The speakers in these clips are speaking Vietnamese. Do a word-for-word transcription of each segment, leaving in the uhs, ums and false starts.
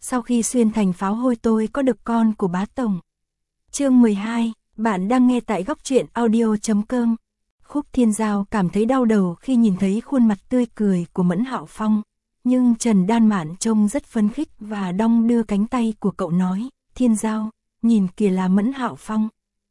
sau khi xuyên thành pháo hôi tôi có được con của bá tổng. Chương mười hai, bạn đang nghe tại góc truyện audio chấm com. Khúc Thiên Giao cảm thấy đau đầu khi nhìn thấy khuôn mặt tươi cười của Mẫn Hạo Phong, nhưng Trần Đan Mạn trông rất phấn khích và đong đưa cánh tay của cậu nói, Thiên Giao, nhìn kìa là Mẫn Hạo Phong.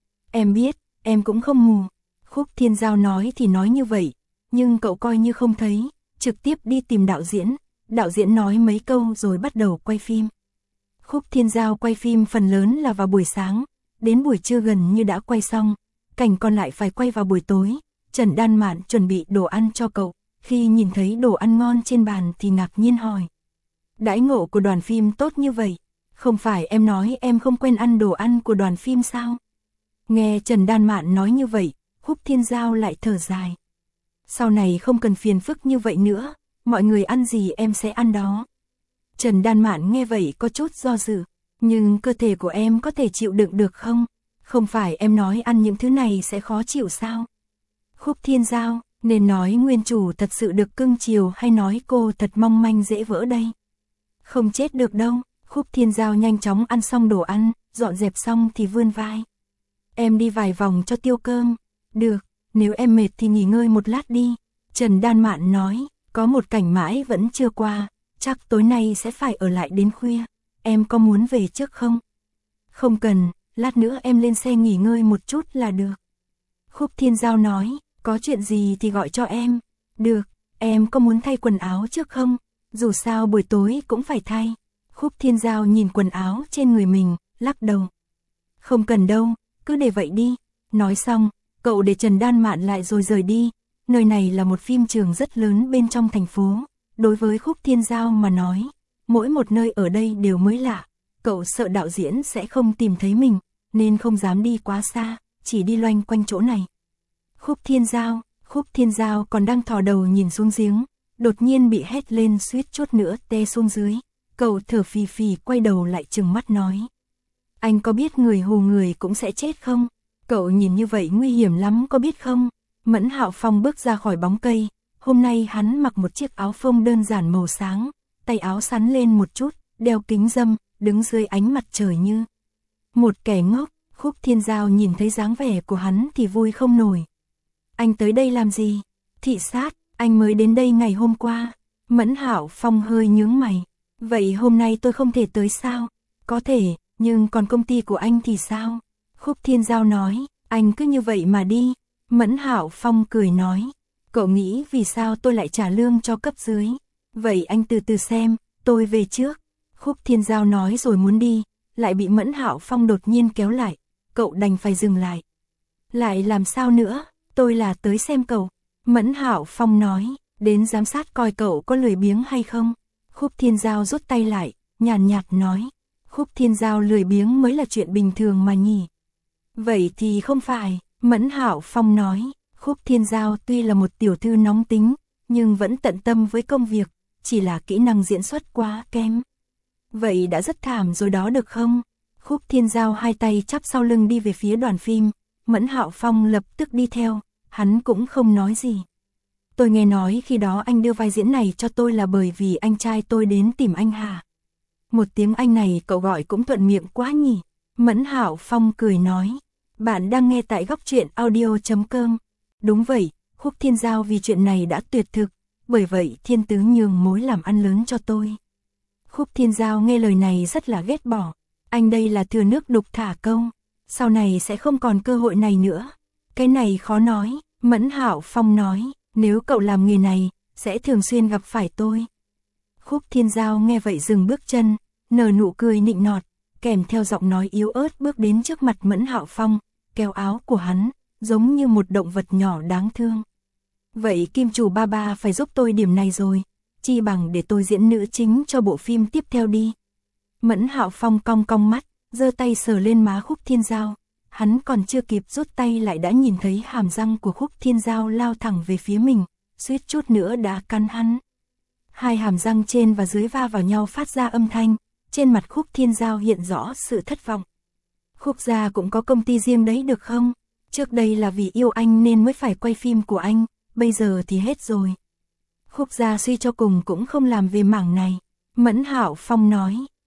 Em biết, em cũng không mù. Khúc Thiên Giao nói thì nói như vậy, nhưng cậu coi như không thấy, trực tiếp đi tìm đạo diễn. Đạo diễn nói mấy câu rồi bắt đầu quay phim. Khúc Thiên Giao quay phim phần lớn là vào buổi sáng, đến buổi trưa gần như đã quay xong, cảnh còn lại phải quay vào buổi tối. Trần Đan Mạn chuẩn bị đồ ăn cho cậu, khi nhìn thấy đồ ăn ngon trên bàn thì ngạc nhiên hỏi. Đãi ngộ của đoàn phim tốt như vậy, không phải em nói em không quen ăn đồ ăn của đoàn phim sao? Nghe Trần Đan Mạn nói như vậy, Khúc Thiên Giao lại thở dài. Sau này không cần phiền phức như vậy nữa, mọi người ăn gì em sẽ ăn đó. Trần Đan Mạn nghe vậy có chút do dự, nhưng cơ thể của em có thể chịu đựng được không? Không phải em nói ăn những thứ này sẽ khó chịu sao? Khúc Thiên Giao, nên nói nguyên chủ thật sự được cưng chiều hay nói cô thật mong manh dễ vỡ đây? Không chết được đâu. Khúc Thiên Giao nhanh chóng ăn xong đồ ăn, dọn dẹp xong thì vươn vai. Em đi vài vòng cho tiêu cơm. Được, nếu em mệt thì nghỉ ngơi một lát đi. Trần Đan Mạn nói, có một cảnh mãi vẫn chưa qua, chắc tối nay sẽ phải ở lại đến khuya. Em có muốn về trước không? Không cần, lát nữa em lên xe nghỉ ngơi một chút là được. Khúc Thiên Giao nói, có chuyện gì thì gọi cho em. Được, em có muốn thay quần áo trước không? Dù sao buổi tối cũng phải thay. Khúc Thiên Giao nhìn quần áo trên người mình, lắc đầu. Không cần đâu, cứ để vậy đi. Nói xong, cậu để Trần Đan Mạn lại rồi rời đi. Nơi này là một phim trường rất lớn bên trong thành phố. Đối với Khúc Thiên Giao mà nói, mỗi một nơi ở đây đều mới lạ. Cậu sợ đạo diễn sẽ không tìm thấy mình, nên không dám đi quá xa, chỉ đi loanh quanh chỗ này. Khúc Thiên Giao, Khúc Thiên Giao còn đang thò đầu nhìn xuống giếng, đột nhiên bị hét lên suýt chút nữa té xuống dưới. Cậu thở phì phì quay đầu lại trừng mắt nói. Anh có biết người hù người cũng sẽ chết không? Cậu nhìn như vậy nguy hiểm lắm có biết không? Mẫn Hạo Phong bước ra khỏi bóng cây, hôm nay hắn mặc một chiếc áo phông đơn giản màu sáng, tay áo sắn lên một chút, đeo kính râm, đứng dưới ánh mặt trời như một kẻ ngốc. Khúc Thiên Giao nhìn thấy dáng vẻ của hắn thì vui không nổi. Anh tới đây làm gì? Thị sát, anh mới đến đây ngày hôm qua. Mẫn Hạo Phong hơi nhướng mày. Vậy hôm nay tôi không thể tới sao? Có thể, nhưng còn công ty của anh thì sao? Khúc Thiên Giao nói, anh cứ như vậy mà đi. Mẫn Hạo Phong cười nói, cậu nghĩ vì sao tôi lại trả lương cho cấp dưới? Vậy anh từ từ xem, tôi về trước. Khúc Thiên Giao nói rồi muốn đi, lại bị Mẫn Hạo Phong đột nhiên kéo lại. Cậu đành phải dừng lại. Lại làm sao nữa? Tôi là tới xem cậu. Mẫn Hạo Phong nói, đến giám sát coi cậu có lười biếng hay không. Khúc Thiên Giao rút tay lại, nhàn nhạt, nhạt nói. Khúc Thiên Giao lười biếng mới là chuyện bình thường mà nhỉ. Vậy thì không phải, Mẫn Hạo Phong nói. Khúc Thiên Giao tuy là một tiểu thư nóng tính, nhưng vẫn tận tâm với công việc, chỉ là kỹ năng diễn xuất quá kém. Vậy đã rất thảm rồi đó được không? Khúc Thiên Giao hai tay chắp sau lưng đi về phía đoàn phim, Mẫn Hạo Phong lập tức đi theo, hắn cũng không nói gì. Tôi nghe nói khi đó anh đưa vai diễn này cho tôi là bởi vì anh trai tôi đến tìm anh hả? Một tiếng Anh này cậu gọi cũng thuận miệng quá nhỉ? Mẫn Hạo Phong cười nói, bạn đang nghe tại góc truyện audio chấm com. Đúng vậy, Khúc Thiên Giao vì chuyện này đã tuyệt thực, bởi vậy thiên tứ nhường mối làm ăn lớn cho tôi. Khúc Thiên Giao nghe lời này rất là ghét bỏ, anh đây là thừa nước đục thả câu, sau này sẽ không còn cơ hội này nữa. Cái này khó nói, Mẫn Hạo Phong nói, nếu cậu làm nghề này, sẽ thường xuyên gặp phải tôi. Khúc Thiên Giao nghe vậy dừng bước chân, nở nụ cười nịnh nọt, kèm theo giọng nói yếu ớt bước đến trước mặt Mẫn Hạo Phong, kéo áo của hắn, giống như một động vật nhỏ đáng thương. Vậy Kim chủ ba ba phải giúp tôi điểm này rồi, chi bằng để tôi diễn nữ chính cho bộ phim tiếp theo đi. Mẫn Hạo Phong cong cong mắt, giơ tay sờ lên má Khúc Thiên Giao. Hắn còn chưa kịp rút tay lại đã nhìn thấy hàm răng của Khúc Thiên Giao lao thẳng về phía mình, suýt chút nữa đã cắn hắn. Hai hàm răng trên và dưới va vào nhau phát ra âm thanh, trên mặt Khúc Thiên Giao hiện rõ sự thất vọng. Khúc gia cũng có công ty riêng đấy được không? Trước đây là vì yêu anh nên mới phải quay phim của anh, bây giờ thì hết rồi. Khúc gia suy cho cùng cũng không làm về mảng này. Mẫn Hạo Phong nói,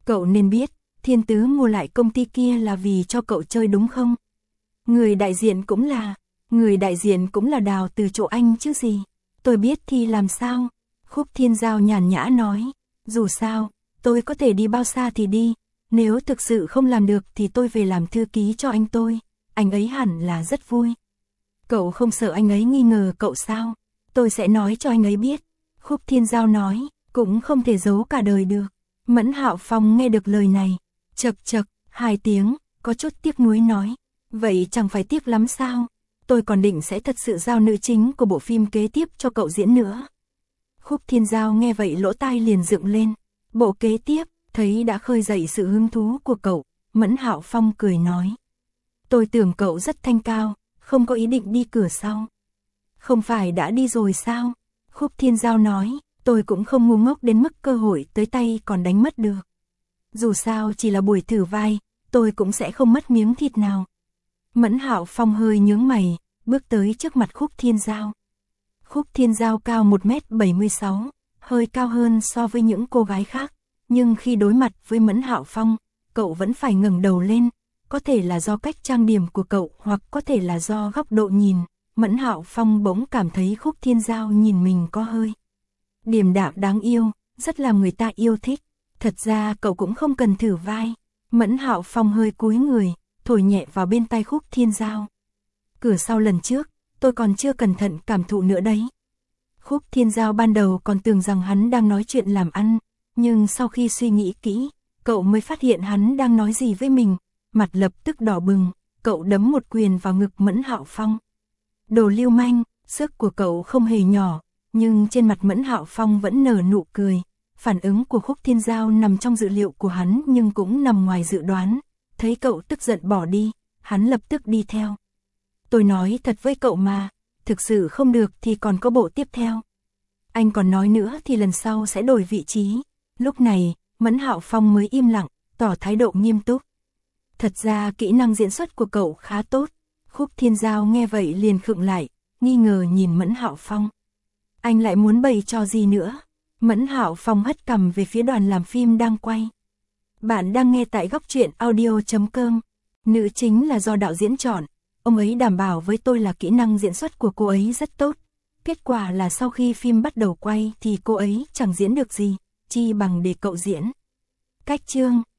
Cậu nên biết, Thiên Tứ mua lại công ty kia là vì cho cậu chơi đúng không? Người đại diện cũng là, người đại diện cũng là đào từ chỗ anh chứ gì. Tôi biết thì làm sao? Khúc Thiên Giao nhàn nhã nói, dù sao, tôi có thể đi bao xa thì đi, nếu thực sự không làm được thì tôi về làm thư ký cho anh tôi, anh ấy hẳn là rất vui. Cậu không sợ anh ấy nghi ngờ cậu sao? Tôi sẽ nói cho anh ấy biết. Khúc Thiên Giao nói, cũng không thể giấu cả đời được. Mẫn Hạo Phong nghe được lời này, chậc chậc, hai tiếng, có chút tiếc nuối nói, vậy chẳng phải tiếc lắm sao? Tôi còn định sẽ thật sự giao nữ chính của bộ phim kế tiếp cho cậu diễn nữa. Khúc Thiên Giao nghe vậy lỗ tai liền dựng lên. Bộ kế tiếp, thấy đã khơi dậy sự hứng thú của cậu, Mẫn Hạo Phong cười nói. Tôi tưởng cậu rất thanh cao, không có ý định đi cửa sau. Không phải đã đi rồi sao? Khúc Thiên Giao nói, tôi cũng không ngu ngốc đến mức cơ hội tới tay còn đánh mất được. Dù sao chỉ là buổi thử vai, tôi cũng sẽ không mất miếng thịt nào. Mẫn Hạo Phong hơi nhướng mày, bước tới trước mặt Khúc Thiên Giao. Khúc Thiên Giao cao một mét bảy mươi sáu, hơi cao hơn so với những cô gái khác, nhưng khi đối mặt với Mẫn Hạo Phong, cậu vẫn phải ngẩng đầu lên, có thể là do cách trang điểm của cậu hoặc có thể là do góc độ nhìn, Mẫn Hạo Phong bỗng cảm thấy Khúc Thiên Giao nhìn mình có hơi điềm đạm đáng yêu, rất làm người ta yêu thích. Thật ra cậu cũng không cần thử vai. Mẫn Hạo Phong hơi cúi người, thổi nhẹ vào bên tai Khúc Thiên Giao. Cửa sau lần trước, tôi còn chưa cẩn thận cảm thụ nữa đấy. Khúc Thiên Giao ban đầu còn tưởng rằng hắn đang nói chuyện làm ăn, nhưng sau khi suy nghĩ kỹ, cậu mới phát hiện hắn đang nói gì với mình, mặt lập tức đỏ bừng, cậu đấm một quyền vào ngực Mẫn Hạo Phong. Đồ lưu manh, sức của cậu không hề nhỏ, nhưng trên mặt Mẫn Hạo Phong vẫn nở nụ cười. Phản ứng của Khúc Thiên Giao nằm trong dự liệu của hắn nhưng cũng nằm ngoài dự đoán. Thấy cậu tức giận bỏ đi, hắn lập tức đi theo. Tôi nói thật với cậu mà, thực sự không được thì còn có bộ tiếp theo. Anh còn nói nữa thì lần sau sẽ đổi vị trí. Lúc này, Mẫn Hạo Phong mới im lặng, tỏ thái độ nghiêm túc. Thật ra kỹ năng diễn xuất của cậu khá tốt. Khúc Thiên Giao nghe vậy liền khựng lại, nghi ngờ nhìn Mẫn Hạo Phong. Anh lại muốn bày trò gì nữa? Mẫn Hạo Phong hất cằm về phía đoàn làm phim đang quay. Bạn đang nghe tại góc truyện audio chấm com. Nữ chính là do đạo diễn chọn. Ông ấy đảm bảo với tôi là kỹ năng diễn xuất của cô ấy rất tốt. Kết quả là sau khi phim bắt đầu quay thì cô ấy chẳng diễn được gì, chi bằng để cậu diễn. Cách chương